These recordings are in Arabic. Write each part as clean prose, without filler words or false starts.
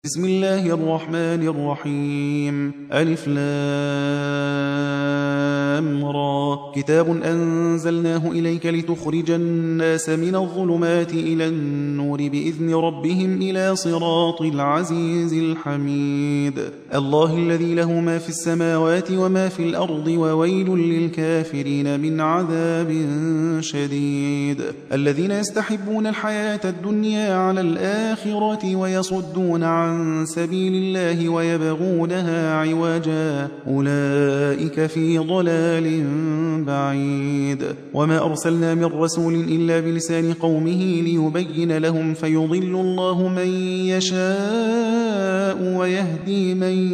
بسم الله الرحمن الرحيم ألف لام را كتاب أنزلناه إليك لتخرج الناس من الظلمات إلى النور بإذن ربهم إلى صراط العزيز الحميد الله الذي له ما في السماوات وما في الأرض وويل للكافرين من عذاب شديد الذين يستحبون الحياة الدنيا على الآخرة ويصدون عن سبيل الله ويبغونها عوجا أولئك في ضلال بعيد وما أرسلنا من رسول إلا بلسان قومه ليبين لهم فيضل الله من يشاء ويهدي من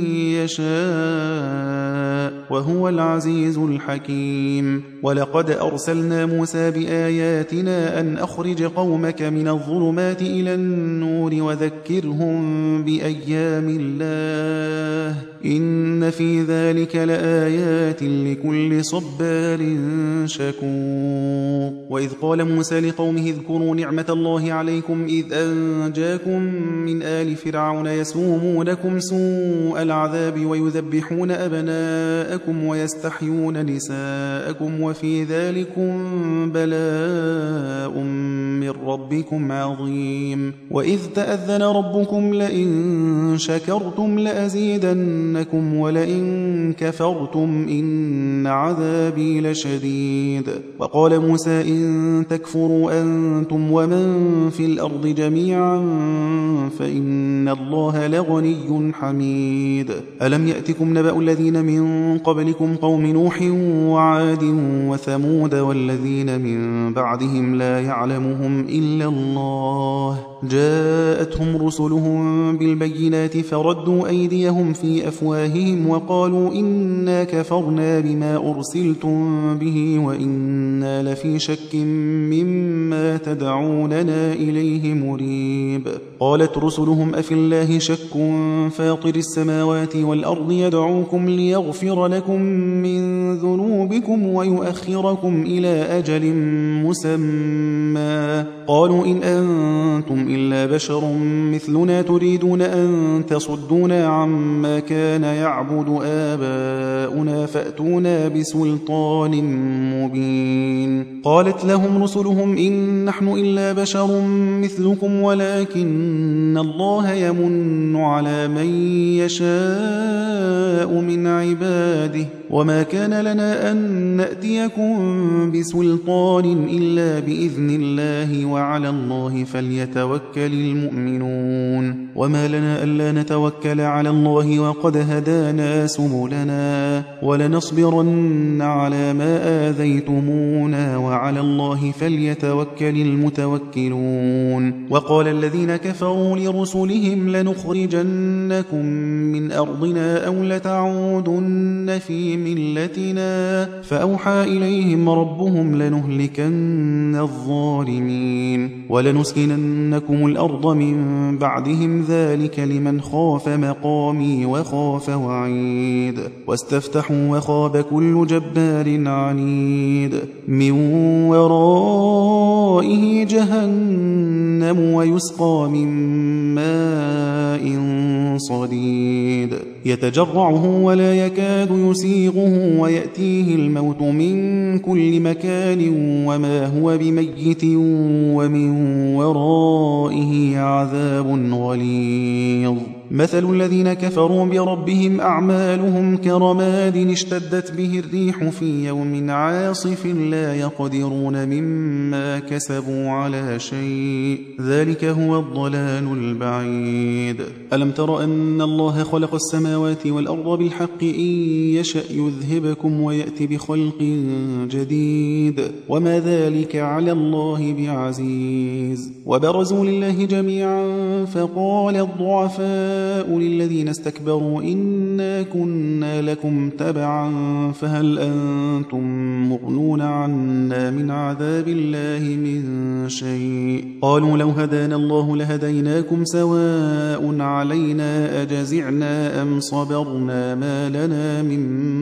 يشاء وهو العزيز الحكيم ولقد أرسلنا موسى بآياتنا أن أخرج قومك من الظلمات إلى النور وذكرهم بأيام الله إن في ذلك لآيات لكل صبار شكور وإذ قال موسى لقومه اذكروا نعمة الله عليكم إذ أنجاكم من آل فرعون يسومونكم سوء العذاب ويذبحون أبناءكم ويستحيون نساءكم وفي ذلكم بلاء من ربكم عظيم وإذ تأذن ربكم لئن شكرتم لأزيدنكم ولئن كفرتم إن عذابي لشديد وقال موسى إن تكفروا أنتم ومن في الأرض جميعا فإن الله لغني حميد ألم يأتكم نبأ الذين من قبلكم قوم نوح وعاد وثمود والذين من بعدهم لا يعلمهم إلا الله جاءتهم رسلهم بالبينات فردوا أيديهم في أفواههم وقالوا إنا كفرنا بما أرسلتم به وإنا لفي شك مما تدعوننا إليه مريب قالت رسلهم أفي الله شك فاطر السماوات والأرض يدعوكم ليغفر لكم من ذنوبكم ويؤخركم إلى أجل مسمى قالوا إن أنتم إلا بشر مثلنا تريدون أن تصدونا عما كان يعبد آباؤنا فأتونا بسلطان مبين قالت لهم رسلهم إن نحن إلا بشر مثلكم ولكن الله يمن على من يشاء من عباده وما كان لنا أن نأتيكم بسلطان إلا بإذن الله وعلى الله فليتوكل المؤمنون وما لنا ألا نتوكل على الله وقد هدانا سبلنا ولنصبرن على ما آذيتمونا وعلى الله فليتوكل المتوكلون وقال الذين كفروا لرسلهم لنخرجنكم من أرضنا أو لتعودن في ملتنا فأوحى إليهم ربهم لنهلكن الظالمين ولنسكننكم الأرض من بعدهم ذلك لمن خاف مقامي وخاف وعيد واستفتحوا وخاب كل جبار عنيد من ورائه جهنم ويسقى من ماء صديد يتجرعه ولا يكاد يسيغه ويأتيه الموت من كل مكان وما هو بميت ومن ورائه عذاب غليظ مثل الذين كفروا بربهم أعمالهم كرماد اشتدت به الريح في يوم عاصف لا يقدرون مما كسبوا على شيء ذلك هو الضلال البعيد ألم تر أن الله خلق السماوات والأرض بالحق إن يشأ يذهبكم ويأتي بخلق جديد وما ذلك على الله بعزيز وبرزوا لله جميعا فقال الضعفاء للذين استكبروا إنا كنا لكم تبعا فهل أنتم مغنون عنا من عذاب الله من شيء قالوا لو هدانا الله لهديناكم سواء علينا أجزعنا أم صبرنا ما لنا من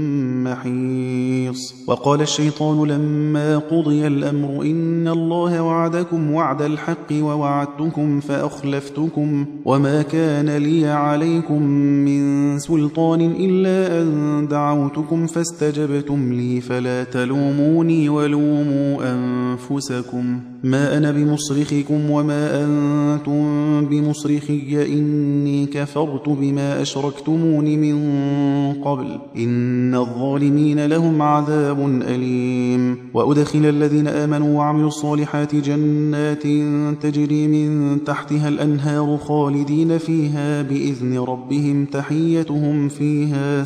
محيص وقال الشيطان لما قضي الأمر إن الله وعدكم وعد الحق ووعدتكم فأخلفتكم وما كان لي لي عليكم من سلطان إلا أن دعوتكم فاستجبتم لي فلا تلوموني ولوموا أنفسكم ما أنا بمصرخكم وما أنتم بمصرخي إني كفرت بما أشركتمون من قبل إن الظالمين لهم عذاب أليم. وأدخل الذين آمنوا وعملوا الصالحات جنات تجري من تحتها الأنهار خالدين فيها بإذن ربهم تحيتهم فيها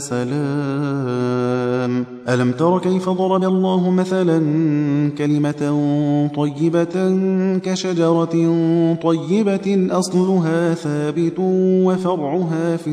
سلام. ألم تر كيف ضرب الله مثلا كلمة طيبة كشجرة طيبة أصلها ثابت وفرعها في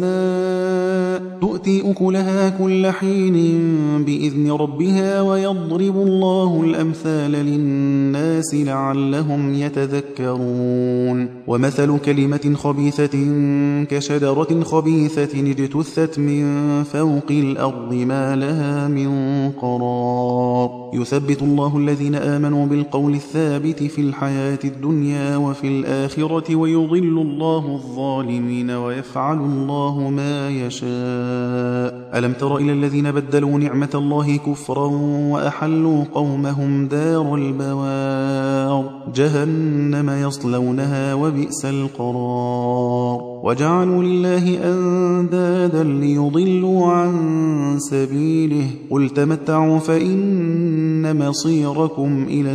السماء تؤتي أكلها كل حين بإذن ربها ويضرب الله الأمثال للناس لعلهم يتذكرون. ومثل كلمة خبيثة كشجرة خبيثة اجتثت من فوق الأرض ما لها من قرار يثبت الله الذين آمنوا بالقول الثابت في الحياة الدنيا وفي الآخرة ويضل الله الظالمين ويفعل الله ما يشاء. ألم تر إلى الذين بدلوا نعمة الله كفرا وأحلوا قومهم دار البوار جهنم يصلونها وبئس القرار وجعلوا لله أندادا ليضلوا عن سبيله قل تمتعوا فإن مصيركم إلى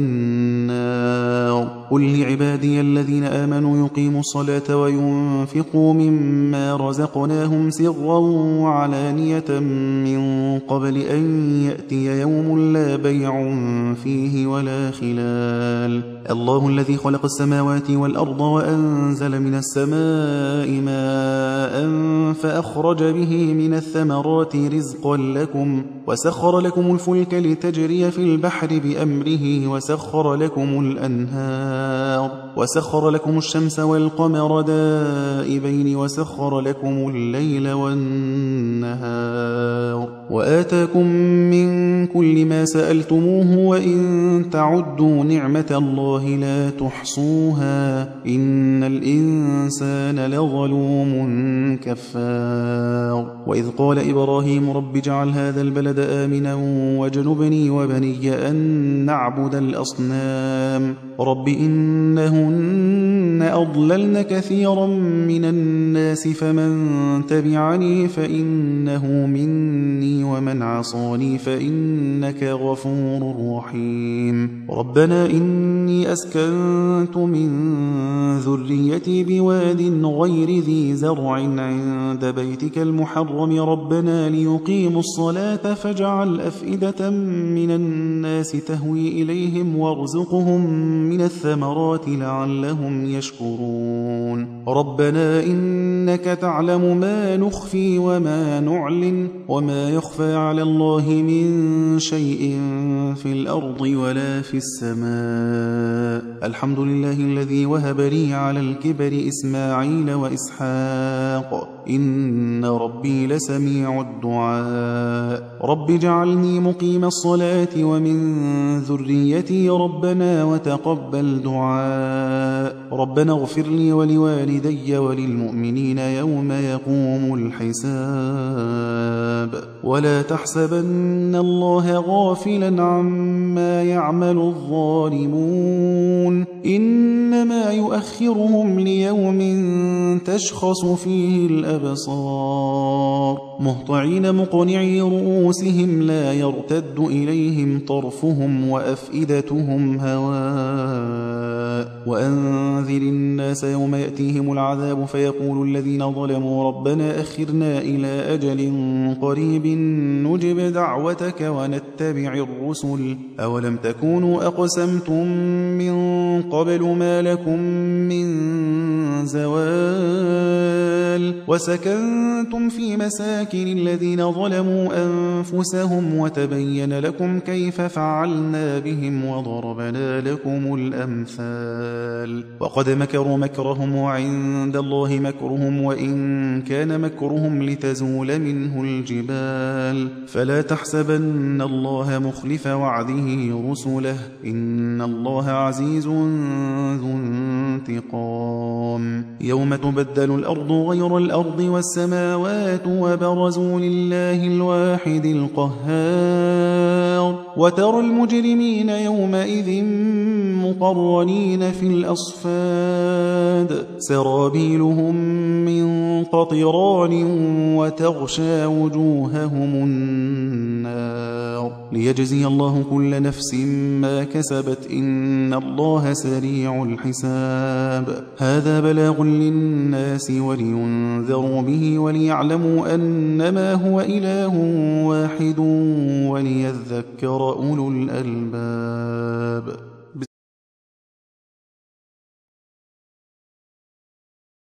النار. قل لعبادي الذين آمنوا يقيموا الصلاة وينفقوا مما رزقناهم سرا وعلانية من قبل أن يأتي يوم لا بيع فيه ولا خلال. الله الذي خلق السماوات والأرض وأنزل من السماء ماء فأخرج به من الثمرات رزقا لكم وسخر لكم الفلك لتجري في البحر بأمره وسخر لكم الأنهار وسخر لكم الشمس والقمر دائبين وسخر لكم الليل والنهار وآتاكم من كل ما سألتموه وإن تعدوا نعمة الله لا تحصوها إن الإنسان لظلوم كفار. وإذ قال إبراهيم رب اجعل هذا البلد آمنا واجنبني وبني أن نعبد الأصنام رب إنهن أضللن كثيرا من الناس فمن تبعني فإنه مني ومن عصاني فإنك غفور رحيم. ربنا إني أسكنت من ذريتي بواد غير ذي زرع عند بيتك المحرم ربنا ليقيموا الصلاة فاجعل أفئدة من الناس تهوي إليهم وارزقهم من الثمرات لعلهم يشكرون. ربنا إنك تعلم ما نخفي وما نعلن وما يخفى على الله من شيء في الأرض ولا في السماء. الحمد لله الذي وهب لي على الكبر إسماعيل وإسحاق إن ربي لسميع الدعاء. رب اجعلني مقيم الصلاة ومن ذريتي ربنا وتقبل دعاء. ربنا اغفر لي ولوالدي وللمؤمنين يوم يقوم الحساب. ولا تحسبن الله غافلا عما يعمل الظالمون إنما يؤخرهم ليوم تشخص فيه الأبصار مهطعين مقنعي رؤوسهم لا يرتد إليهم طرفهم وأفئدتهم هواء. وأنذر الناس يوم يأتيهم العذاب فيقول الذين ظلموا ربنا أخرنا إلى أجل قريب نجب دعوتك ونتبع الرسل أولم تكونوا أقسمتم من قبل ما لكم من زوال وسكنتم في مساكن الذين ظلموا أنفسهم وتبين لكم كيف فعلنا بهم وضربنا لكم الأمثال. وقد مكروا مكرهم وعند الله مكرهم وإن كان مكرهم لتزول منه الجبال فلا تحسبن الله مخلف وعده رسله إن الله عزيز ذو انتقام. يوم تبدل الأرض غير الأرض والسماوات وبرزوا لله الواحد القهار وترى المجرمين يومئذ مقرنين في الأصفاد سرابيلهم من قطران وتغشى وجوههم النار ليجزي الله كل نفس ما كسبت إن الله سريع الحساب هذا بلاغ للناس ولينذروا به وليعلموا أنما هو إله واحد وليذكر أولو الألباب